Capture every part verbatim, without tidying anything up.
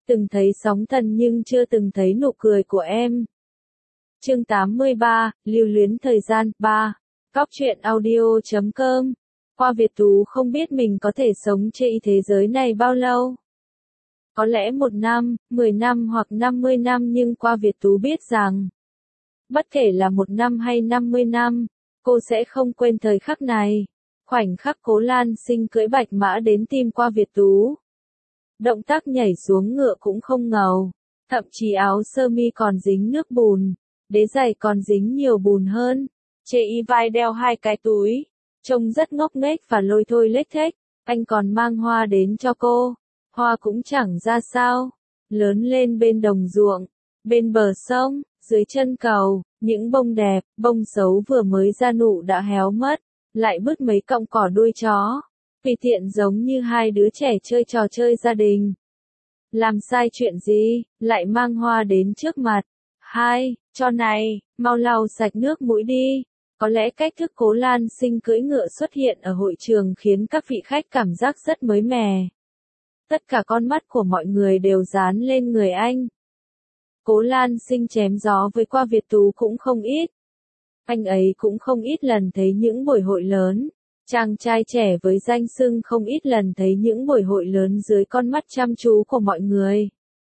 Từng thấy sóng thần nhưng chưa từng thấy nụ cười của em. Chương tám mươi ba, lưu luyến thời gian, ba. Cóc truyện audio chấm com. Qua Việt Tú không biết mình có thể sống trên thế giới này bao lâu. Có lẽ một năm, mười năm hoặc năm mươi năm, nhưng Qua Việt Tú biết rằng, bất kể là một năm hay năm mươi năm, cô sẽ không quên thời khắc này. Khoảnh khắc Cố Lan Sinh cưỡi bạch mã đến tìm Qua Việt Tú. Động tác nhảy xuống ngựa cũng không ngầu, thậm chí áo sơ mi còn dính nước bùn, đế giày còn dính nhiều bùn hơn. Trên y vai đeo hai cái túi, trông rất ngốc nghếch và lôi thôi lếch thếch. Anh còn mang hoa đến cho cô, hoa cũng chẳng ra sao. Lớn lên bên đồng ruộng, bên bờ sông, dưới chân cầu, những bông đẹp, bông xấu vừa mới ra nụ đã héo mất, lại bứt mấy cọng cỏ đuôi chó. Tùy tiện giống như hai đứa trẻ chơi trò chơi gia đình. Làm sai chuyện gì, lại mang hoa đến trước mặt. Hai, cho này, mau lau sạch nước mũi đi. Có lẽ cách thức Cố Lan Sinh cưỡi ngựa xuất hiện ở hội trường khiến các vị khách cảm giác rất mới mẻ. Tất cả con mắt của mọi người đều dán lên người anh. Cố Lan Sinh chém gió với Qua Việt Tú cũng không ít. Anh ấy cũng không ít lần thấy những buổi hội lớn. Chàng trai trẻ với danh xưng không ít lần thấy những buổi hội lớn dưới con mắt chăm chú của mọi người.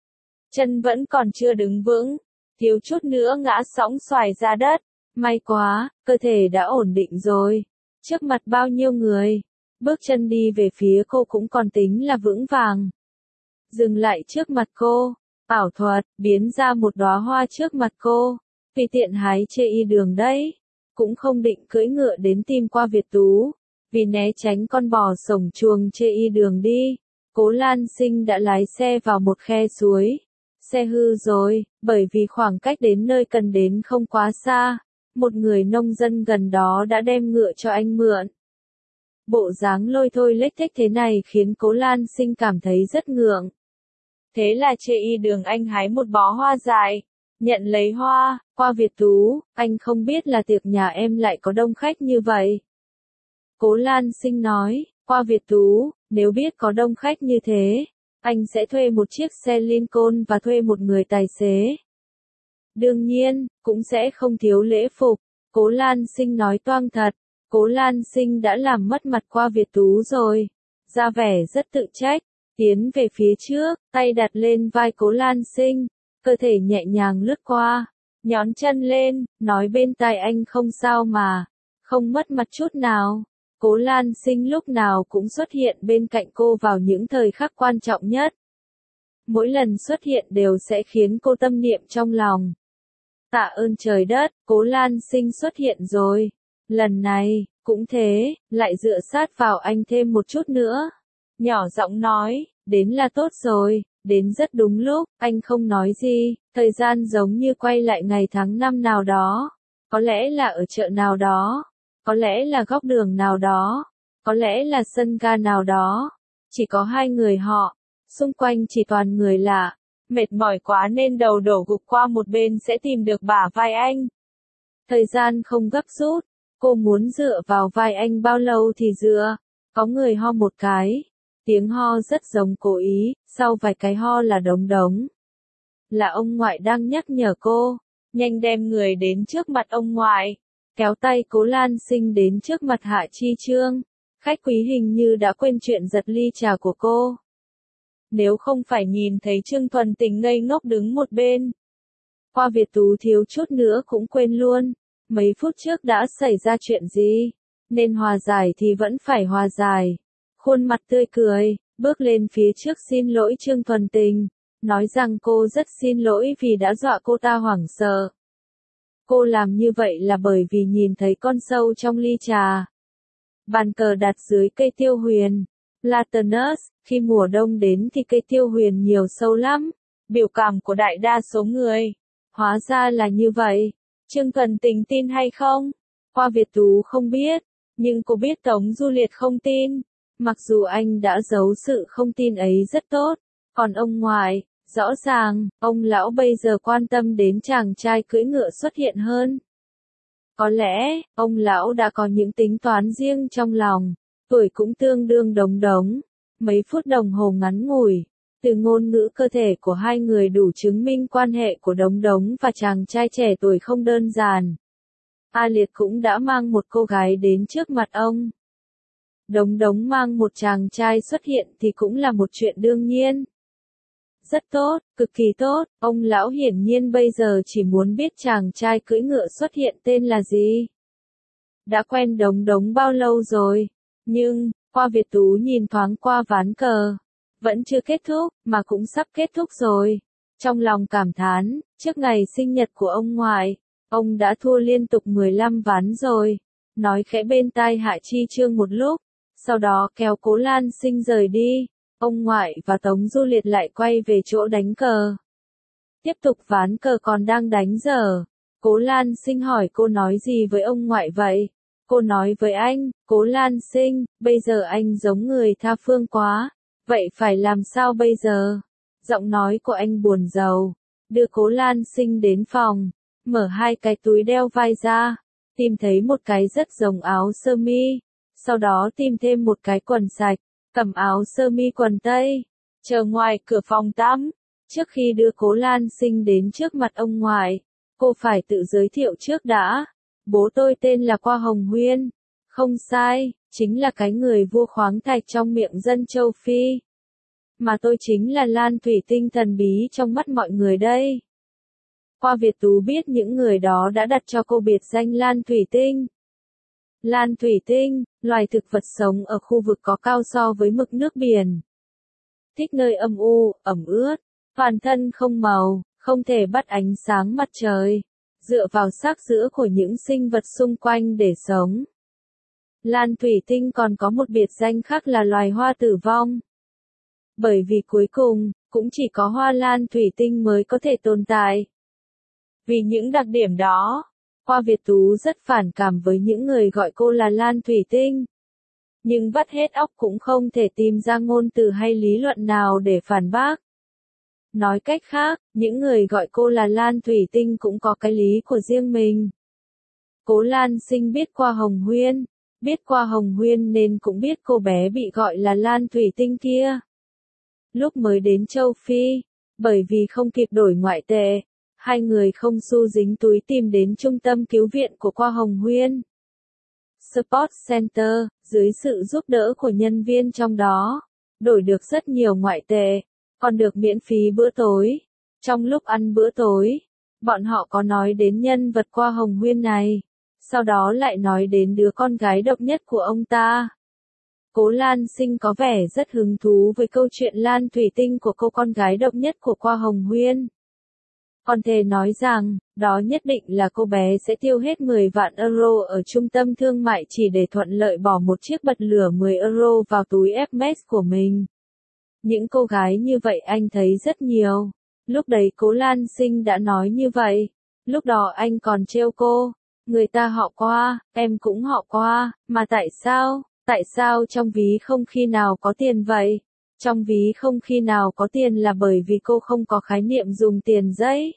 Chân vẫn còn chưa đứng vững, thiếu chút nữa ngã sõng xoài ra đất. May quá, cơ thể đã ổn định rồi. Trước mặt bao nhiêu người, bước chân đi về phía cô cũng còn tính là vững vàng. Dừng lại trước mặt cô, ảo thuật, biến ra một đóa hoa trước mặt cô. Tùy tiện hái chê y đường đấy. Cũng không định cưỡi ngựa đến tìm Qua Việt Tú. Vì né tránh con bò sổng chuồng chê y đường đi, Cố Lan Sinh đã lái xe vào một khe suối. Xe hư rồi, bởi vì khoảng cách đến nơi cần đến không quá xa. Một người nông dân gần đó đã đem ngựa cho anh mượn. Bộ dáng lôi thôi lếch thếch thế này khiến Cố Lan Sinh cảm thấy rất ngượng. Thế là chê y đường anh hái một bó hoa dài, nhận lấy hoa. Qua Việt Tú, anh không biết là tiệc nhà em lại có đông khách như vậy. Cố Lan Sinh nói, Qua Việt Tú, nếu biết có đông khách như thế, anh sẽ thuê một chiếc xe Lincoln và thuê một người tài xế. Đương nhiên, cũng sẽ không thiếu lễ phục. Cố Lan Sinh nói toang thật. Cố Lan Sinh đã làm mất mặt Qua Việt Tú rồi. Ra vẻ rất tự trách, tiến về phía trước, tay đặt lên vai Cố Lan Sinh, cơ thể nhẹ nhàng lướt qua, nhón chân lên, nói bên tai anh không sao mà, không mất mặt chút nào. Cố Lan Sinh lúc nào cũng xuất hiện bên cạnh cô vào những thời khắc quan trọng nhất. Mỗi lần xuất hiện đều sẽ khiến cô tâm niệm trong lòng. Tạ ơn trời đất, Cố Lan Sinh xuất hiện rồi. Lần này, cũng thế, lại dựa sát vào anh thêm một chút nữa. Nhỏ giọng nói, đến là tốt rồi, đến rất đúng lúc. Anh không nói gì, thời gian giống như quay lại ngày tháng năm nào đó. Có lẽ là ở chợ nào đó. Có lẽ là góc đường nào đó, có lẽ là sân ga nào đó. Chỉ có hai người họ, xung quanh chỉ toàn người lạ. Mệt mỏi quá nên đầu đổ gục qua một bên sẽ tìm được bả vai anh. Thời gian không gấp rút, cô muốn dựa vào vai anh bao lâu thì dựa. Có người ho một cái, tiếng ho rất giống cố ý, sau vài cái ho là đống đống. Là ông ngoại đang nhắc nhở cô, nhanh đem người đến trước mặt ông ngoại. Kéo tay Cố Lan Sinh đến trước mặt Hạ Chi Trương. Khách quý hình như đã quên chuyện giật ly trà của cô. Nếu không phải nhìn thấy Trương Thuần Tình ngây ngốc đứng một bên. Qua Việt Tú thiếu chút nữa cũng quên luôn. Mấy phút trước đã xảy ra chuyện gì? Nên hòa giải thì vẫn phải hòa giải. Khuôn mặt tươi cười, bước lên phía trước xin lỗi Trương Thuần Tình. Nói rằng cô rất xin lỗi vì đã dọa cô ta hoảng sợ. Cô làm như vậy là bởi vì nhìn thấy con sâu trong ly trà. Bàn cờ đặt dưới cây tiêu huyền. Platanus, khi mùa đông đến thì cây tiêu huyền nhiều sâu lắm. Biểu cảm của đại đa số người. Hóa ra là như vậy. Trương Thuần Tình tin hay không? Qua Việt Tú không biết. Nhưng cô biết Tống Du Liệt không tin. Mặc dù anh đã giấu sự không tin ấy rất tốt. Còn ông ngoại, rõ ràng, ông lão bây giờ quan tâm đến chàng trai cưỡi ngựa xuất hiện hơn. Có lẽ, ông lão đã có những tính toán riêng trong lòng, tuổi cũng tương đương đống đống. Mấy phút đồng hồ ngắn ngủi, Từ ngôn ngữ cơ thể của hai người đủ chứng minh quan hệ của Đống Đống và chàng trai trẻ tuổi không đơn giản. A Liệt cũng đã mang một cô gái đến trước mặt ông. Đống Đống mang một chàng trai xuất hiện thì cũng là một chuyện đương nhiên. Rất tốt, cực kỳ tốt, ông lão hiển nhiên bây giờ chỉ muốn biết chàng trai cưỡi ngựa xuất hiện tên là gì. Đã quen Đống Đống bao lâu rồi, nhưng, Qua Việt Tú nhìn thoáng qua ván cờ. Vẫn chưa kết thúc, mà cũng sắp kết thúc rồi. Trong lòng cảm thán, trước ngày sinh nhật của ông ngoại, ông đã thua liên tục mười lăm ván rồi. Nói khẽ bên tai Hạ Chi Trương một lúc, sau đó kéo Cố Lan Sinh rời đi. Ông ngoại và Tống Du Liệt lại quay về chỗ đánh cờ. Tiếp tục ván cờ còn đang đánh dở. Cố Lan Sinh hỏi cô nói gì với ông ngoại vậy? Cô nói với anh, Cố Lan Sinh, bây giờ anh giống người tha phương quá. Vậy phải làm sao bây giờ? Giọng nói của anh buồn rầu. Đưa Cố Lan Sinh đến phòng. Mở hai cái túi đeo vai ra. Tìm thấy một cái rất giống áo sơ mi. Sau đó tìm thêm một cái quần sạch. Cầm áo sơ mi quần tây. Chờ ngoài cửa phòng tắm. Trước khi đưa Cố Lan Sinh đến trước mặt ông ngoại, cô phải tự giới thiệu trước đã. Bố tôi tên là Qua Hồng Huyên. Không sai, chính là cái người vua khoáng thạch trong miệng dân châu Phi. Mà tôi chính là Lan Thủy Tinh thần bí trong mắt mọi người đây. Qua Việt Tú biết những người đó đã đặt cho cô biệt danh Lan Thủy Tinh. Lan Thủy Tinh, loài thực vật sống ở khu vực có cao so với mực nước biển. Thích nơi âm u, ẩm ướt, toàn thân không màu, không thể bắt ánh sáng mặt trời, dựa vào xác giữa của những sinh vật xung quanh để sống. Lan Thủy Tinh còn có một biệt danh khác là loài hoa tử vong. Bởi vì cuối cùng, cũng chỉ có hoa Lan Thủy Tinh mới có thể tồn tại. Vì những đặc điểm đó, Qua Việt Tú rất phản cảm với những người gọi cô là Lan Thủy Tinh. Nhưng vắt hết óc cũng không thể tìm ra ngôn từ hay lý luận nào để phản bác. Nói cách khác, những người gọi cô là Lan Thủy Tinh cũng có cái lý của riêng mình. Cố Lan Sinh biết Qua Hồng Huyên, biết Qua Hồng Huyên nên cũng biết cô bé bị gọi là Lan Thủy Tinh kia. Lúc mới đến châu Phi, bởi vì không kịp đổi ngoại tệ, hai người không xu dính túi tìm đến trung tâm cứu viện của Qua Hồng Huyên Sports Center, dưới sự giúp đỡ của nhân viên trong đó, đổi được rất nhiều ngoại tệ, còn được miễn phí bữa tối. Trong lúc ăn bữa tối, bọn họ có nói đến nhân vật Qua Hồng Huyên này, sau đó lại nói đến đứa con gái độc nhất của ông ta. Cố Lan Sinh có vẻ rất hứng thú với câu chuyện Lan Thủy Tinh của cô con gái độc nhất của Qua Hồng Huyên. Còn thề nói rằng, đó nhất định là cô bé sẽ tiêu hết mười vạn euro ở trung tâm thương mại chỉ để thuận lợi bỏ một chiếc bật lửa mười euro vào túi Hermes của mình. Những cô gái như vậy anh thấy rất nhiều. Lúc đấy Cố Lan Sinh đã nói như vậy. Lúc đó anh còn trêu cô. Người ta họ Qua, em cũng họ Qua, mà tại sao, tại sao trong ví không khi nào có tiền vậy? Trong ví không khi nào có tiền là bởi vì cô không có khái niệm dùng tiền giấy.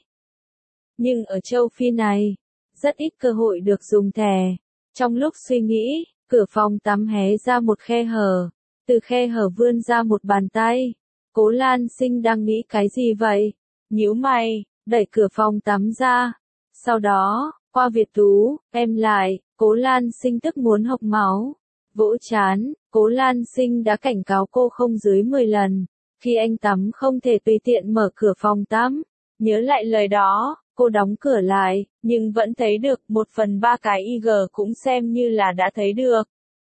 Nhưng ở châu Phi này, rất ít cơ hội được dùng thẻ. Trong lúc suy nghĩ, cửa phòng tắm hé ra một khe hở. Từ khe hở vươn ra một bàn tay. Cố Lan Sinh đang nghĩ cái gì vậy? Nhíu mày, đẩy cửa phòng tắm ra. Sau đó, Qua Việt Tú, em lại, Cố Lan Sinh tức muốn hộc máu. Vỗ chán, Cố Lan Sinh đã cảnh cáo cô không dưới mười lần. Khi anh tắm không thể tùy tiện mở cửa phòng tắm. Nhớ lại lời đó, cô đóng cửa lại, nhưng vẫn thấy được một phần ba cái i giê cũng xem như là đã thấy được.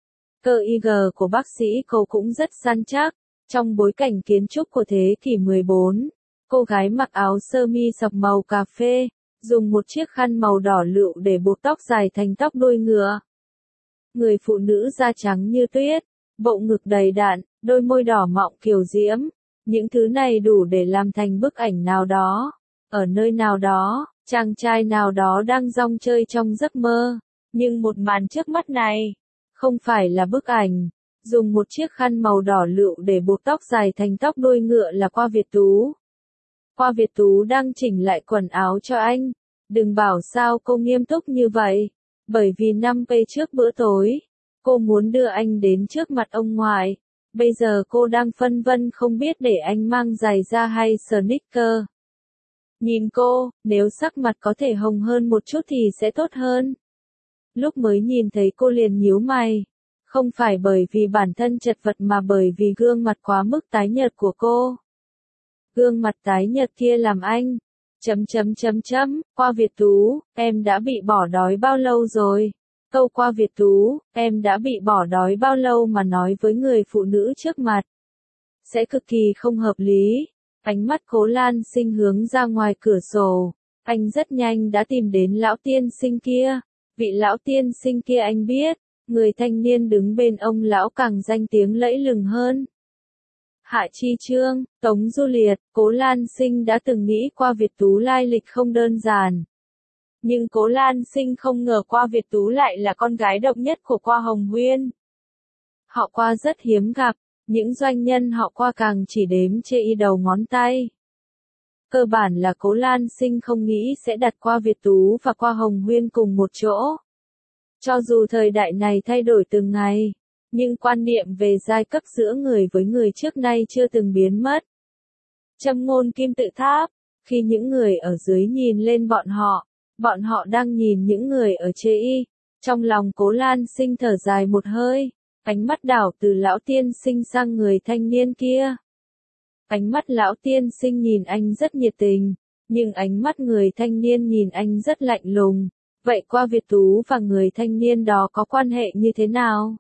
Cơ i giê của bác sĩ cô cũng rất săn chắc. Trong bối cảnh kiến trúc của thế kỷ mười bốn, cô gái mặc áo sơ mi sọc màu cà phê, dùng một chiếc khăn màu đỏ lựu để buộc tóc dài thành tóc đuôi ngựa. Người phụ nữ da trắng như tuyết, bộ ngực đầy đặn, đôi môi đỏ mọng kiều diễm. Những thứ này đủ để làm thành bức ảnh nào đó. Ở nơi nào đó, chàng trai nào đó đang rong chơi trong giấc mơ. Nhưng một màn trước mắt này, không phải là bức ảnh. Dùng một chiếc khăn màu đỏ lựu để buộc tóc dài thành tóc đuôi ngựa là Qua Việt Tú. Qua Việt Tú đang chỉnh lại quần áo cho anh. Đừng bảo sao cô nghiêm túc như vậy. Bởi vì năm pê trước bữa tối, cô muốn đưa anh đến trước mặt ông ngoại. Bây giờ cô đang phân vân không biết để anh mang giày ra hay sneaker. Nhìn cô, nếu sắc mặt có thể hồng hơn một chút thì sẽ tốt hơn. Lúc mới nhìn thấy cô liền nhíu mày. Không phải bởi vì bản thân chật vật mà bởi vì gương mặt quá mức tái nhợt của cô. Gương mặt tái nhợt kia làm anh. Chấm chấm chấm chấm, Qua Việt Tú, em đã bị bỏ đói bao lâu rồi? Câu Qua Việt Tú, em đã bị bỏ đói bao lâu mà nói với người phụ nữ trước mặt. Sẽ cực kỳ không hợp lý. Ánh mắt Cố Lan Sinh hướng ra ngoài cửa sổ. Anh rất nhanh đã tìm đến lão tiên sinh kia. Vị lão tiên sinh kia anh biết. Người thanh niên đứng bên ông lão càng danh tiếng lẫy lừng hơn. Hạ Chi Trương, Tống Du Liệt, Cố Lan Sinh đã từng nghĩ Qua Việt Tú lai lịch không đơn giản. Nhưng Cố Lan Sinh không ngờ Qua Việt Tú lại là con gái độc nhất của Qua Hồng Huyên. Họ Qua rất hiếm gặp, những doanh nhân họ Qua càng chỉ đếm trên đầu ngón tay. Cơ bản là Cố Lan Sinh không nghĩ sẽ đặt Qua Việt Tú và Qua Hồng Huyên cùng một chỗ. Cho dù thời đại này thay đổi từng ngày, nhưng quan niệm về giai cấp giữa người với người trước nay chưa từng biến mất. Châm ngôn kim tự tháp, khi những người ở dưới nhìn lên bọn họ, bọn họ đang nhìn những người ở trên. Trong lòng Cố Lan Sinh thở dài một hơi, ánh mắt đảo từ lão tiên sinh sang người thanh niên kia. Ánh mắt lão tiên sinh nhìn anh rất nhiệt tình, nhưng ánh mắt người thanh niên nhìn anh rất lạnh lùng. Vậy Qua Việt Tú và người thanh niên đó có quan hệ như thế nào?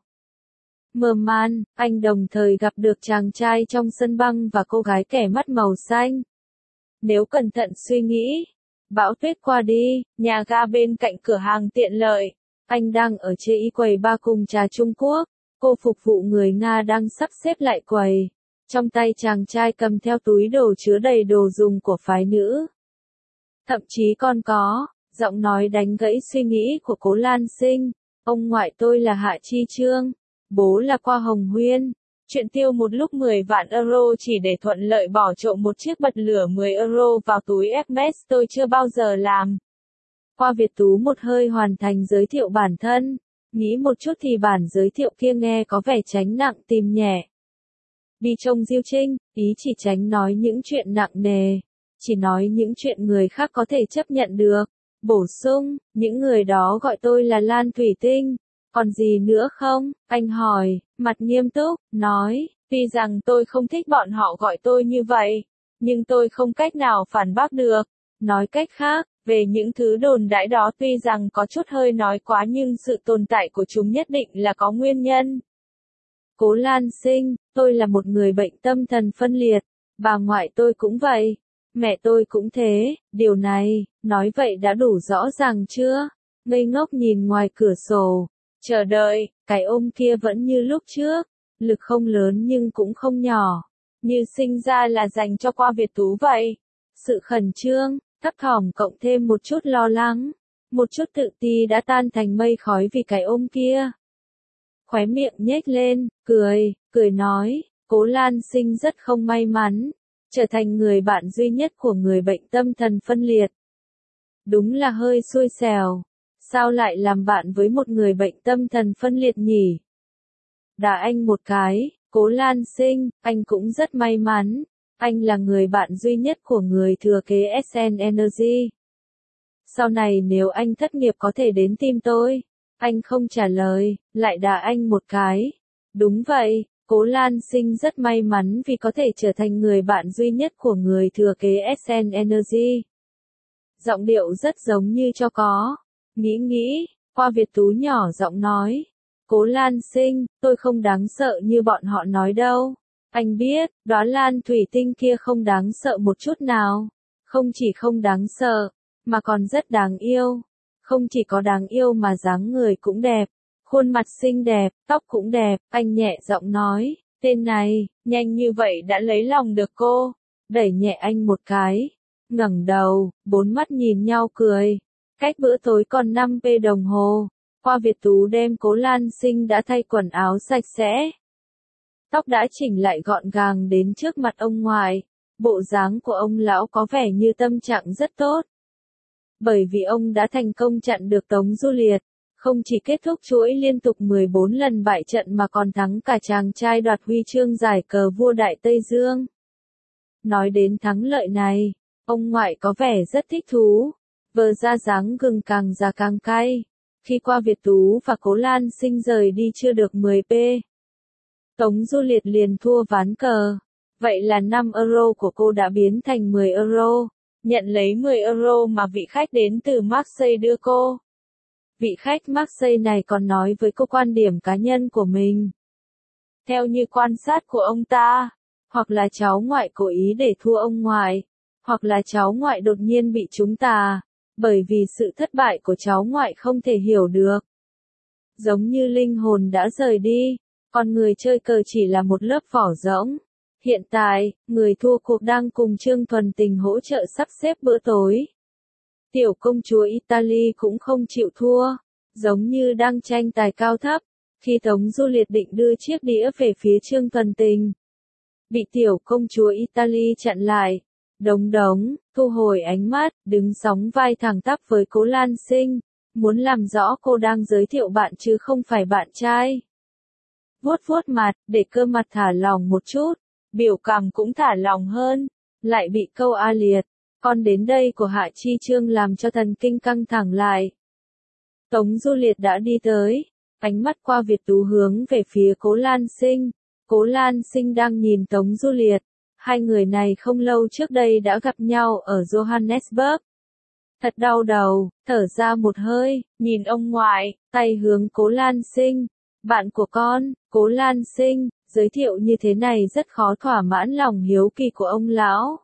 Mờ man, anh đồng thời gặp được chàng trai trong sân băng và cô gái kẻ mắt màu xanh. Nếu cẩn thận suy nghĩ, bão tuyết qua đi, nhà ga bên cạnh cửa hàng tiện lợi, anh đang ở trên quầy ba cùng trà Trung Quốc, cô phục vụ người Nga đang sắp xếp lại quầy. Trong tay chàng trai cầm theo túi đồ chứa đầy đồ dùng của phái nữ. Thậm chí còn có, giọng nói đánh gãy suy nghĩ của Cố Lan Sinh, ông ngoại tôi là Hạ Chi Trương. Bố là Qua Hồng Huyên. Chuyện tiêu một lúc mười vạn euro chỉ để thuận lợi bỏ trộm một chiếc bật lửa mười euro vào túi Hermes tôi chưa bao giờ làm. Qua Việt Tú một hơi hoàn thành giới thiệu bản thân. Nghĩ một chút thì bản giới thiệu kia nghe có vẻ tránh nặng tìm nhẹ. Bi trông diêu trinh, ý chỉ tránh nói những chuyện nặng nề. Chỉ nói những chuyện người khác có thể chấp nhận được. Bổ sung, những người đó gọi tôi là Lan Thủy Tinh. Còn gì nữa không? Anh hỏi, mặt nghiêm túc, nói, tuy rằng tôi không thích bọn họ gọi tôi như vậy, nhưng tôi không cách nào phản bác được. Nói cách khác, về những thứ đồn đãi đó tuy rằng có chút hơi nói quá nhưng sự tồn tại của chúng nhất định là có nguyên nhân. Cố Lan Sinh, tôi là một người bệnh tâm thần phân liệt, bà ngoại tôi cũng vậy, mẹ tôi cũng thế, điều này, nói vậy đã đủ rõ ràng chưa? Ngây ngốc nhìn ngoài cửa sổ. Chờ đợi, cái ôm kia vẫn như lúc trước, lực không lớn nhưng cũng không nhỏ, như sinh ra là dành cho Qua Việt Tú vậy. Sự khẩn trương, thấp thỏm cộng thêm một chút lo lắng, một chút tự ti đã tan thành mây khói vì cái ôm kia. Khóe miệng nhếch lên, cười, cười nói, Cố Lan Sinh rất không may mắn, trở thành người bạn duy nhất của người bệnh tâm thần phân liệt. Đúng là hơi xui xẻo. Sao lại làm bạn với một người bệnh tâm thần phân liệt nhỉ? Đá anh một cái, Cố Lan Sinh, anh cũng rất may mắn. Anh là người bạn duy nhất của người thừa kế ét en Energy. Sau này nếu anh thất nghiệp có thể đến tìm tôi. Anh không trả lời, lại đá anh một cái. Đúng vậy, Cố Lan Sinh rất may mắn vì có thể trở thành người bạn duy nhất của người thừa kế ét en Energy. Giọng điệu rất giống như cho có. Nghĩ nghĩ, Qua Việt Tú nhỏ giọng nói. Cố Lan Sinh, tôi không đáng sợ như bọn họ nói đâu. Anh biết, đóa lan thủy tinh kia không đáng sợ một chút nào. Không chỉ không đáng sợ, mà còn rất đáng yêu. Không chỉ có đáng yêu mà dáng người cũng đẹp. Khuôn mặt xinh đẹp, tóc cũng đẹp. Anh nhẹ giọng nói, tên này, nhanh như vậy đã lấy lòng được cô. Đẩy nhẹ anh một cái. Ngẩng đầu, bốn mắt nhìn nhau cười. Cách bữa tối còn năm phút đồng hồ, Qua Việt Tú đem Cố Lan Sinh đã thay quần áo sạch sẽ. Tóc đã chỉnh lại gọn gàng đến trước mặt ông ngoại, bộ dáng của ông lão có vẻ như tâm trạng rất tốt. Bởi vì ông đã thành công chặn được Tống Du Liệt, Không chỉ kết thúc chuỗi liên tục mười bốn lần bại trận mà còn thắng cả chàng trai đoạt huy chương giải cờ vua Đại Tây Dương. Nói đến thắng lợi này, ông ngoại có vẻ rất thích thú, vờ ra dáng gừng càng già càng cay. Khi qua Việt Tú và Cố Lan Sinh rời đi chưa được mười pê, Tống Du Liệt liền thua ván cờ. Vậy là năm euro của cô đã biến thành mười euro. Nhận lấy mười euro mà vị khách đến từ Marseille đưa cô. Vị khách Marseille này còn nói với cô quan điểm cá nhân của mình. Theo như quan sát của ông ta, hoặc là cháu ngoại cố ý để thua ông ngoại, hoặc là cháu ngoại đột nhiên bị trúng tà, bởi vì sự thất bại của cháu ngoại không thể hiểu được. Giống như linh hồn đã rời đi, còn người chơi cờ chỉ là một lớp vỏ rỗng. Hiện tại, người thua cuộc đang cùng Trương Thuần Tình hỗ trợ sắp xếp bữa tối. Tiểu công chúa Italy cũng không chịu thua, giống như đang tranh tài cao thấp, khi Tống Du Liệt định đưa chiếc đĩa về phía Trương Thuần Tình. Bị tiểu công chúa Italy chặn lại, đống đống, thu hồi ánh mắt, đứng sóng vai thẳng tắp với Cố Lan Sinh, muốn làm rõ cô đang giới thiệu bạn chứ không phải bạn trai. Vuốt vuốt mặt, để cơ mặt thả lỏng một chút, biểu cảm cũng thả lỏng hơn, lại bị câu A liệt, con đến đây của Hạ Chi Trương làm cho thần kinh căng thẳng lại. Tống Du Liệt đã đi tới, ánh mắt qua Việt Tú hướng về phía Cố Lan Sinh. Cố Lan Sinh đang nhìn Tống Du Liệt, hai người này không lâu trước đây đã gặp nhau ở Johannesburg. Thật đau đầu, thở ra một hơi, nhìn ông ngoại, tay hướng Cố Lan Sinh. Bạn của con, Cố Lan Sinh, giới thiệu như thế này rất khó thỏa mãn lòng hiếu kỳ của ông lão.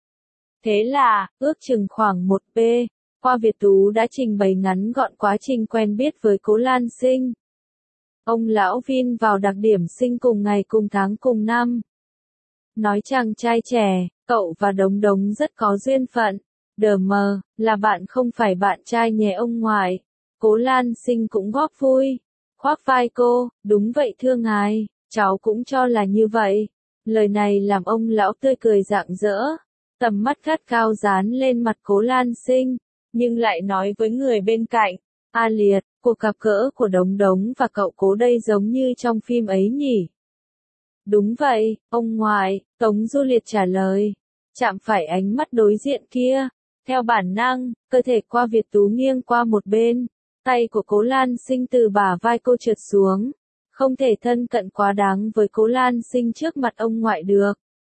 Thế là, ước chừng khoảng một pê, Hoa Việt Tú đã trình bày ngắn gọn quá trình quen biết với Cố Lan Sinh. Ông lão Vin vào đặc điểm sinh cùng ngày cùng tháng cùng năm. Nói chàng trai trẻ, cậu và Đống Đống rất có duyên phận. Đờ mờ, là bạn không phải bạn trai nhé ông ngoại. Cố Lan Sinh cũng góp vui. Khoác vai cô, đúng vậy thưa ngài, cháu cũng cho là như vậy. Lời này làm ông lão tươi cười rạng rỡ. Tầm mắt gắt cao dán lên mặt Cố Lan Sinh, nhưng lại nói với người bên cạnh. A liệt, cuộc gặp gỡ của Đống Đống và cậu Cố đây giống như trong phim ấy nhỉ? Đúng vậy, ông ngoại, Tống Du Liệt trả lời. Chạm phải ánh mắt đối diện kia. Theo bản năng, cơ thể qua Việt Tú nghiêng qua một bên. Tay của Cố Lan Sinh từ bả vai cô trượt xuống. Không thể thân cận quá đáng với Cố Lan Sinh trước mặt ông ngoại được.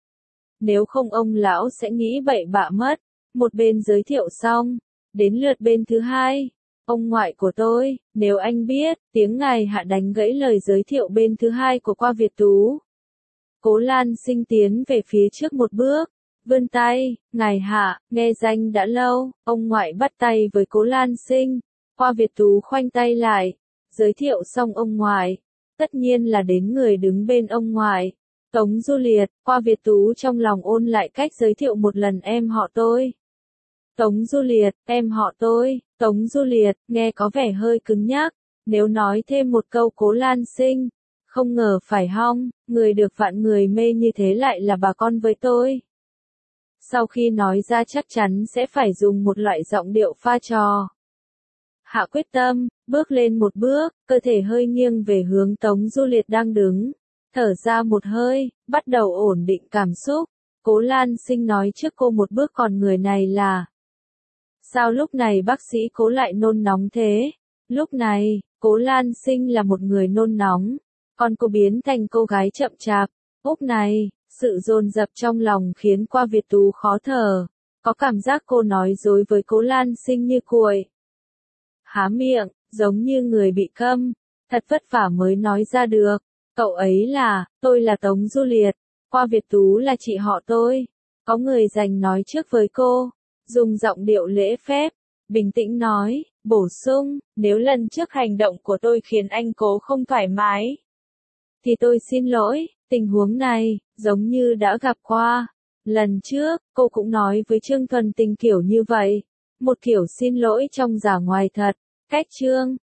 Nếu không ông lão sẽ nghĩ bậy bạ mất. Một bên giới thiệu xong, đến lượt bên thứ hai. Ông ngoại của tôi, nếu anh biết, tiếng ngài Hạ đánh gãy lời giới thiệu bên thứ hai của qua Việt Tú. Cố Lan Sinh tiến về phía trước một bước, vươn tay, ngài Hạ, nghe danh đã lâu, ông ngoại bắt tay với Cố Lan Sinh. Qua Việt Tú khoanh tay lại, giới thiệu xong ông ngoại, tất nhiên là đến người đứng bên ông ngoại. Tống Du Liệt, qua Việt Tú trong lòng ôn lại cách giới thiệu một lần em họ tôi. Tống Du Liệt, em họ tôi, Tống Du Liệt, nghe có vẻ hơi cứng nhắc, nếu nói thêm một câu Cố Lan Sinh, không ngờ phải hong, người được vạn người mê như thế lại là bà con với tôi. Sau khi nói ra chắc chắn sẽ phải dùng một loại giọng điệu pha trò. Hạ quyết tâm, bước lên một bước, cơ thể hơi nghiêng về hướng Tống Du Liệt đang đứng. Thở ra một hơi, bắt đầu ổn định cảm xúc. Cố Lan Sinh nói trước cô một bước còn người này là. Sao lúc này bác sĩ Cố lại nôn nóng thế? Lúc này, Cố Lan Sinh là một người nôn nóng. Còn cô biến thành cô gái chậm chạp. Úc này, sự dồn dập trong lòng khiến qua Việt Tú khó thở. Có cảm giác cô nói dối với Cố Lan Sinh như cuội. Há miệng, giống như người bị câm. Thật vất vả mới nói ra được. Cậu ấy là, tôi là Tống Du Liệt. Qua Việt Tú là chị họ tôi. Có người dành nói trước với cô. Dùng giọng điệu lễ phép. Bình tĩnh nói, bổ sung, nếu lần trước hành động của tôi khiến anh Cố không thoải mái. Thì tôi xin lỗi, tình huống này, giống như đã gặp qua. Lần trước, cô cũng nói với Trương Thuần Tình kiểu như vậy. Một kiểu xin lỗi trong giả ngoài thật. Cách Trương